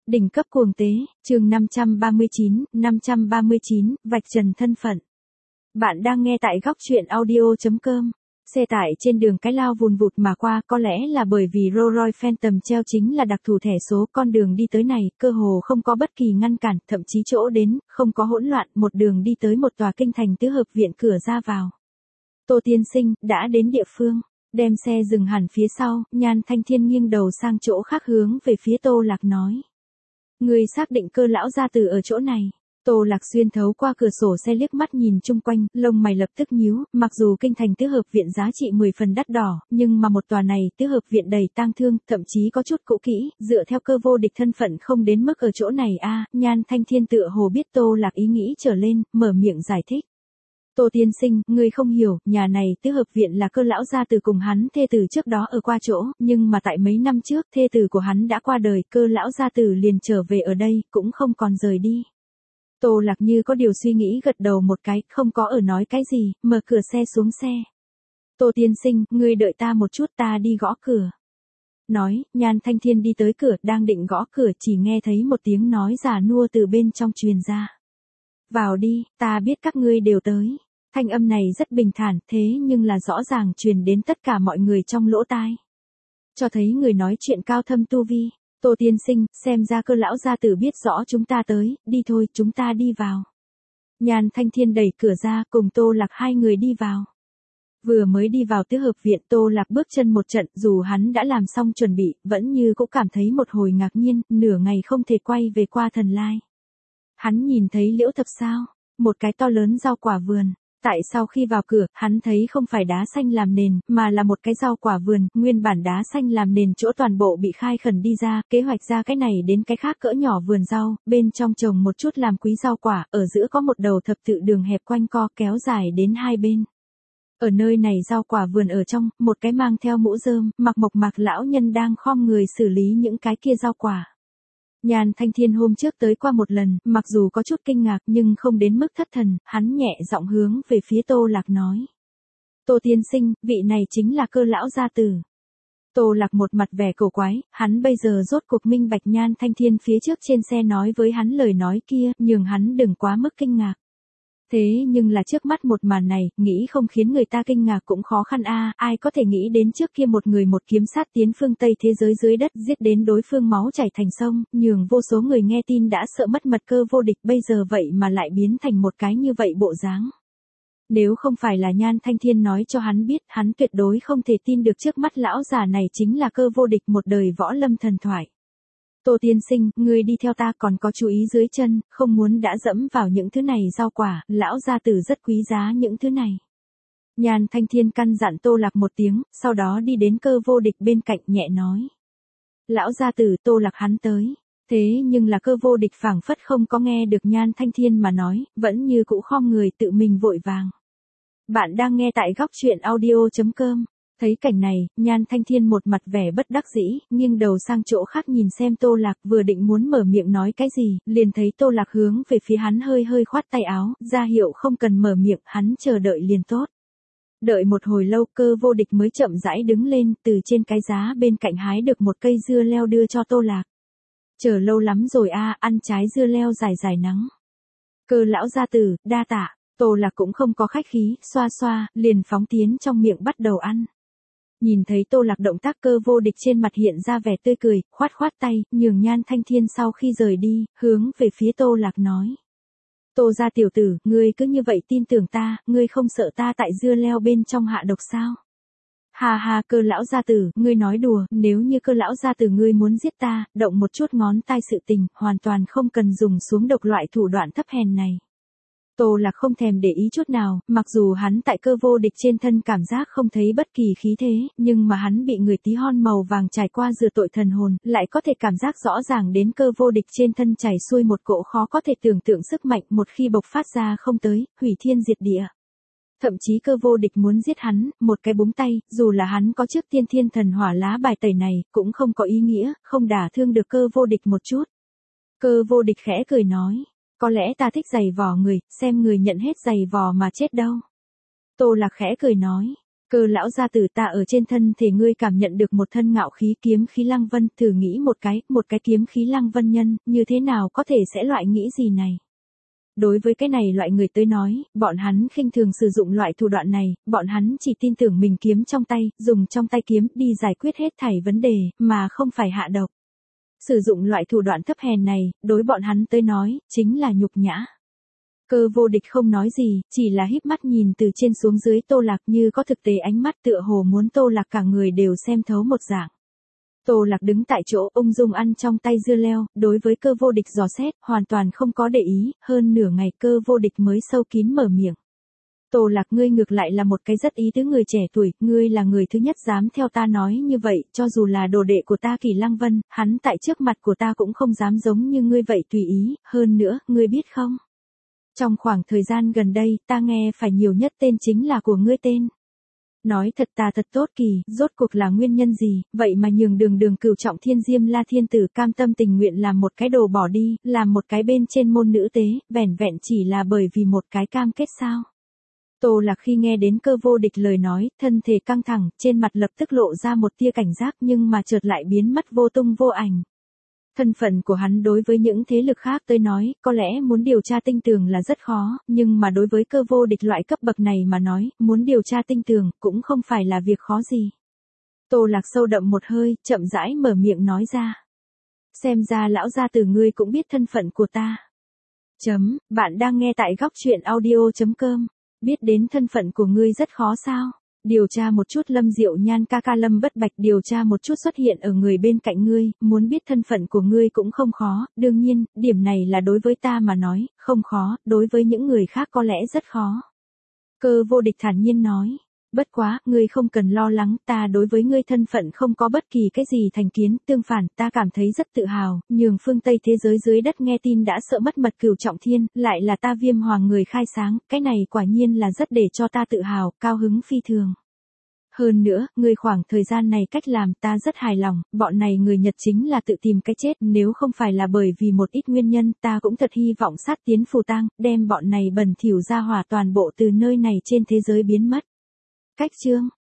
Đỉnh cấp cuồng tế, chương 539, vạch trần thân phận. Bạn đang nghe tại góc truyện audio.com. Xe tải trên đường cái lao vùn vụt mà qua, có lẽ là bởi vì Rolls Royce Phantom treo chính là đặc thù thẻ số. Con đường đi tới này, cơ hồ không có bất kỳ ngăn cản, thậm chí chỗ đến, không có hỗn loạn, một đường đi tới một tòa kinh thành tứ hợp viện cửa ra vào. Tô tiên sinh, đã đến địa phương. Đem xe dừng hẳn phía sau, Nhan Thanh Thiên nghiêng đầu sang chỗ khác hướng về phía Tô Lạc nói. Người xác định Cơ lão gia tử ở chỗ này. Tô Lạc xuyên thấu qua cửa sổ xe liếc mắt nhìn chung quanh, lông mày lập tức nhíu, mặc dù kinh thành tứ hợp viện giá trị 10 phần đắt đỏ, nhưng mà một tòa này tứ hợp viện đầy tang thương, thậm chí có chút cũ kỹ, dựa theo Cơ vô địch thân phận không đến mức ở chỗ này a. Nhan Thanh Thiên tựa hồ biết Tô Lạc ý nghĩ trở lên, mở miệng giải thích. Tô tiên sinh, ngươi không hiểu, nhà này tứ hợp viện là Cơ lão gia tử cùng hắn thê tử trước đó ở qua chỗ, nhưng mà tại mấy năm trước, thê tử của hắn đã qua đời, Cơ lão gia tử liền trở về ở đây, cũng không còn rời đi. Tô Lạc như có điều suy nghĩ gật đầu một cái, không có ở nói cái gì, mở cửa xe xuống xe. Tô tiên sinh, ngươi đợi ta một chút, ta đi gõ cửa. Nói, Nhan Thanh Thiên đi tới cửa, đang định gõ cửa, chỉ nghe thấy một tiếng nói già nua từ bên trong truyền ra. Vào đi, ta biết các ngươi đều tới. Thanh âm này rất bình thản, thế nhưng là rõ ràng truyền đến tất cả mọi người trong lỗ tai. Cho thấy người nói chuyện cao thâm tu vi. Tô tiên sinh, xem ra Cơ lão gia tử biết rõ chúng ta tới, đi thôi, chúng ta đi vào. Nhan Thanh Thiên đẩy cửa ra, cùng Tô Lạc hai người đi vào. Vừa mới đi vào tứ hợp viện, Tô Lạc bước chân một trận, dù hắn đã làm xong chuẩn bị, vẫn như cũng cảm thấy một hồi ngạc nhiên, nửa ngày không thể quay về qua thần lai. Hắn nhìn thấy liễu thập sao, một cái to lớn rau quả vườn. Tại sau khi vào cửa, hắn thấy không phải đá xanh làm nền, mà là một cái rau quả vườn, nguyên bản đá xanh làm nền chỗ toàn bộ bị khai khẩn đi ra, kế hoạch ra cái này đến cái khác cỡ nhỏ vườn rau, bên trong trồng một chút làm quý rau quả, ở giữa có một đầu thập tự đường hẹp quanh co kéo dài đến hai bên. Ở nơi này rau quả vườn ở trong, một cái mang theo mũ rơm, mặc mộc mạc lão nhân đang khom người xử lý những cái kia rau quả. Nhan Thanh Thiên hôm trước tới qua một lần, mặc dù có chút kinh ngạc nhưng không đến mức thất thần, hắn nhẹ giọng hướng về phía Tô Lạc nói. Tô tiên sinh, vị này chính là Cơ lão gia tử. Tô Lạc một mặt vẻ cổ quái, hắn bây giờ rốt cuộc minh bạch Nhan Thanh Thiên phía trước trên xe nói với hắn lời nói kia, nhường hắn đừng quá mức kinh ngạc. Thế nhưng là trước mắt một màn này, nghĩ không khiến người ta kinh ngạc cũng khó khăn a. Ai có thể nghĩ đến trước kia một người một kiếm sát tiến phương Tây thế giới dưới đất giết đến đối phương máu chảy thành sông, nhường vô số người nghe tin đã sợ mất mật Cơ vô địch, bây giờ vậy mà lại biến thành một cái như vậy bộ dáng. Nếu không phải là Nhan Thanh Thiên nói cho hắn biết, hắn tuyệt đối không thể tin được trước mắt lão già này chính là Cơ vô địch một đời võ lâm thần thoại. Tô tiên sinh, ngươi đi theo ta, còn có chú ý dưới chân, không muốn đã dẫm vào những thứ này rau quả, lão gia tử rất quý giá những thứ này. Nhan Thanh Thiên căn dặn Tô Lạc một tiếng, sau đó đi đến Cơ vô địch bên cạnh nhẹ nói. Lão gia tử, Tô Lạc hắn tới. Thế nhưng là Cơ vô địch phảng phất không có nghe được Nhan Thanh Thiên mà nói, vẫn như cũ khom người tự mình vội vàng. Bạn đang nghe tại góc truyện audio.com. Thấy cảnh này, Nhan Thanh Thiên một mặt vẻ bất đắc dĩ, nghiêng đầu sang chỗ khác nhìn xem Tô Lạc, vừa định muốn mở miệng nói cái gì, liền thấy Tô Lạc hướng về phía hắn hơi hơi khoát tay áo, ra hiệu không cần mở miệng, hắn chờ đợi liền tốt. Đợi một hồi lâu, Cơ vô địch mới chậm rãi đứng lên, từ trên cái giá bên cạnh hái được một cây dưa leo đưa cho Tô Lạc. Chờ lâu lắm rồi a, ăn trái dưa leo dài dài nắng. Cơ lão gia tử, đa tạ. Tô Lạc cũng không có khách khí, xoa xoa, liền phóng tiến trong miệng bắt đầu ăn. Nhìn thấy Tô Lạc động tác, Cơ vô địch trên mặt hiện ra vẻ tươi cười, khoát khoát tay, nhường Nhan Thanh Thiên sau khi rời đi, hướng về phía Tô Lạc nói. Tô gia tiểu tử, ngươi cứ như vậy tin tưởng ta, ngươi không sợ ta tại dưa leo bên trong hạ độc sao? Hà hà, Cơ lão gia tử, ngươi nói đùa, nếu như Cơ lão gia tử ngươi muốn giết ta, động một chút ngón tay sự tình, hoàn toàn không cần dùng xuống độc loại thủ đoạn thấp hèn này. Tô Lạc không thèm để ý chút nào, mặc dù hắn tại Cơ vô địch trên thân cảm giác không thấy bất kỳ khí thế, nhưng mà hắn bị người tí hon màu vàng trải qua rửa tội thần hồn, lại có thể cảm giác rõ ràng đến Cơ vô địch trên thân chảy xuôi một cỗ khó có thể tưởng tượng sức mạnh, một khi bộc phát ra không tới, hủy thiên diệt địa. Thậm chí Cơ vô địch muốn giết hắn, một cái búng tay, dù là hắn có trước tiên thiên thần hỏa lá bài tẩy này, cũng không có ý nghĩa, không đả thương được Cơ vô địch một chút. Cơ vô địch khẽ cười nói. Có lẽ ta thích giày vò người, xem người nhận hết giày vò mà chết đâu. Tô Lạc khẽ cười nói. Cơ lão gia tử, ta ở trên thân thể ngươi cảm nhận được một thân ngạo khí, kiếm khí lăng vân, thử nghĩ một cái kiếm khí lăng vân nhân, như thế nào có thể sẽ loại nghĩ gì này. Đối với cái này loại người tới nói, bọn hắn khinh thường sử dụng loại thủ đoạn này, bọn hắn chỉ tin tưởng mình kiếm trong tay, dùng trong tay kiếm đi giải quyết hết thảy vấn đề, mà không phải hạ độc. Sử dụng loại thủ đoạn thấp hèn này, đối bọn hắn tới nói, chính là nhục nhã. Cơ vô địch không nói gì, chỉ là híp mắt nhìn từ trên xuống dưới Tô Lạc, như có thực tế ánh mắt tựa hồ muốn Tô Lạc cả người đều xem thấu một dạng. Tô Lạc đứng tại chỗ ung dung ăn trong tay dưa leo, đối với cơ vô địch dò xét, hoàn toàn không có để ý, hơn nửa ngày cơ vô địch mới sâu kín mở miệng. Tô Lạc, ngươi ngược lại là một cái rất ý tứ người trẻ tuổi, ngươi là người thứ nhất dám theo ta nói như vậy, cho dù là đồ đệ của ta Kỳ Lăng Vân, hắn tại trước mặt của ta cũng không dám giống như ngươi vậy tùy ý, hơn nữa, ngươi biết không? Trong khoảng thời gian gần đây, ta nghe phải nhiều nhất tên chính là của ngươi tên. Nói thật, ta thật tốt Kỳ, rốt cuộc là nguyên nhân gì, vậy mà nhường đường Cửu Trọng Thiên Diêm La Thiên Tử cam tâm tình nguyện làm một cái đồ bỏ đi, làm một cái bên trên môn nữ tế, vẻn vẹn chỉ là bởi vì một cái cam kết sao? Tô Lạc khi nghe đến cơ vô địch lời nói, thân thể căng thẳng, trên mặt lập tức lộ ra một tia cảnh giác, nhưng mà chợt lại biến mất vô tung vô ảnh. Thân phận của hắn đối với những thế lực khác tới nói, có lẽ muốn điều tra tinh tường là rất khó, nhưng mà đối với cơ vô địch loại cấp bậc này mà nói, muốn điều tra tinh tường, cũng không phải là việc khó gì. Tô Lạc sâu đậm một hơi, chậm rãi mở miệng nói ra. Xem ra lão gia tử ngươi cũng biết thân phận của ta. Bạn đang nghe tại góc truyện audio.com. Biết đến thân phận của ngươi rất khó sao? Điều tra một chút Lâm Diệu Nhan ca ca Lâm Bất Bạch, điều tra một chút xuất hiện ở người bên cạnh ngươi, muốn biết thân phận của ngươi cũng không khó, đương nhiên, điểm này là đối với ta mà nói, không khó, đối với những người khác có lẽ rất khó. Cơ vô địch thản nhiên nói. Bất quá, ngươi không cần lo lắng, ta đối với ngươi thân phận không có bất kỳ cái gì thành kiến, tương phản, ta cảm thấy rất tự hào, nhường phương Tây thế giới dưới đất nghe tin đã sợ mất mật Cửu Trọng Thiên, lại là ta Viêm Hoàng người khai sáng, cái này quả nhiên là rất để cho ta tự hào, cao hứng phi thường. Hơn nữa, ngươi khoảng thời gian này cách làm ta rất hài lòng, bọn này người Nhật chính là tự tìm cái chết, nếu không phải là bởi vì một ít nguyên nhân, ta cũng thật hy vọng sát tiến phù tang, đem bọn này bẩn thỉu ra hỏa toàn bộ từ nơi này trên thế giới biến mất. Cách chương